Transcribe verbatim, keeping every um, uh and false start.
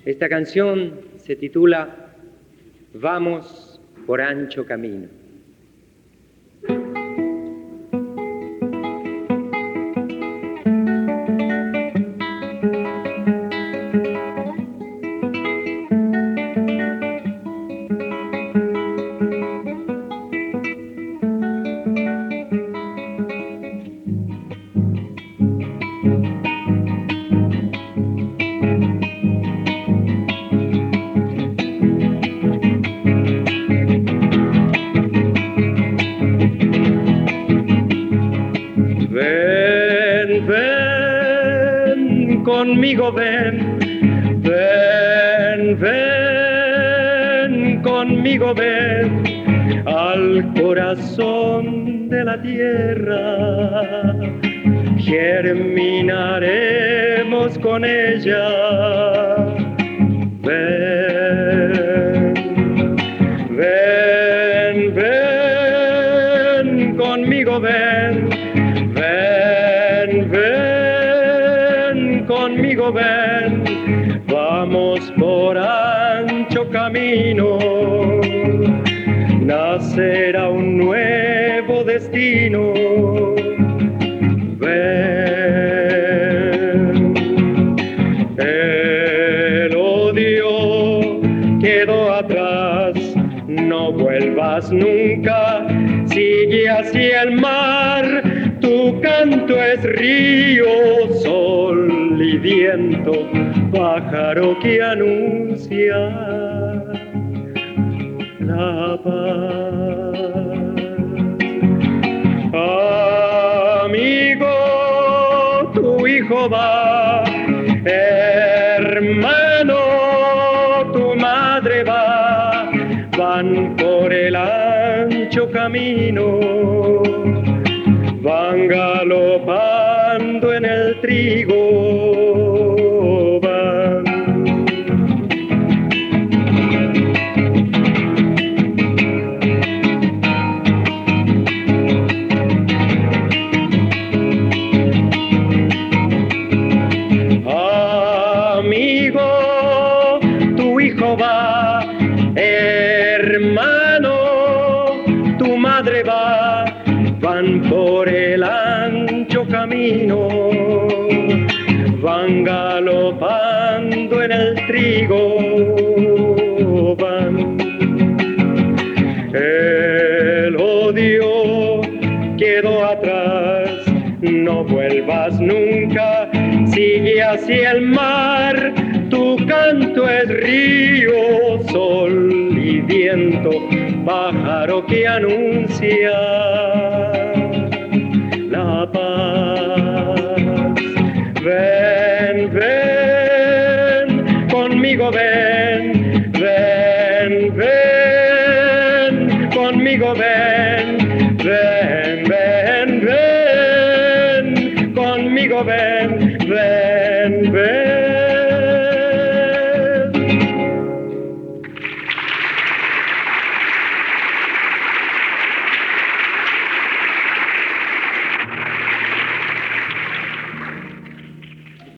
Esta canción se titula Vamos por ancho camino. Ven, ven, conmigo ven, ven, ven, conmigo ven, al corazón de la tierra, germinaremos con ella. Ven, ven, ven, conmigo ven, ven, ven, conmigo ven, vamos por ancho camino, nacerá un nuevo destino. Ven, el odio quedó atrás, no vuelvas nunca, sigue hacia el mar, tu canto es río, sol y viento, pájaro que anuncia la paz. Amigo, tu hijo va, hermano, tu madre va, van por el ancho camino, van galopando en el trigo, van. Amigo, tu hijo va, hermano, tu madre va, van por el ancho camino, van galopando en el trigo, van. El odio quedó atrás, no vuelvas nunca, sigue hacia el mar, tu canto es río, sol y viento, pájaro que anuncia la paz. Ven, ven, conmigo ven, ven, ven, conmigo ven, ven.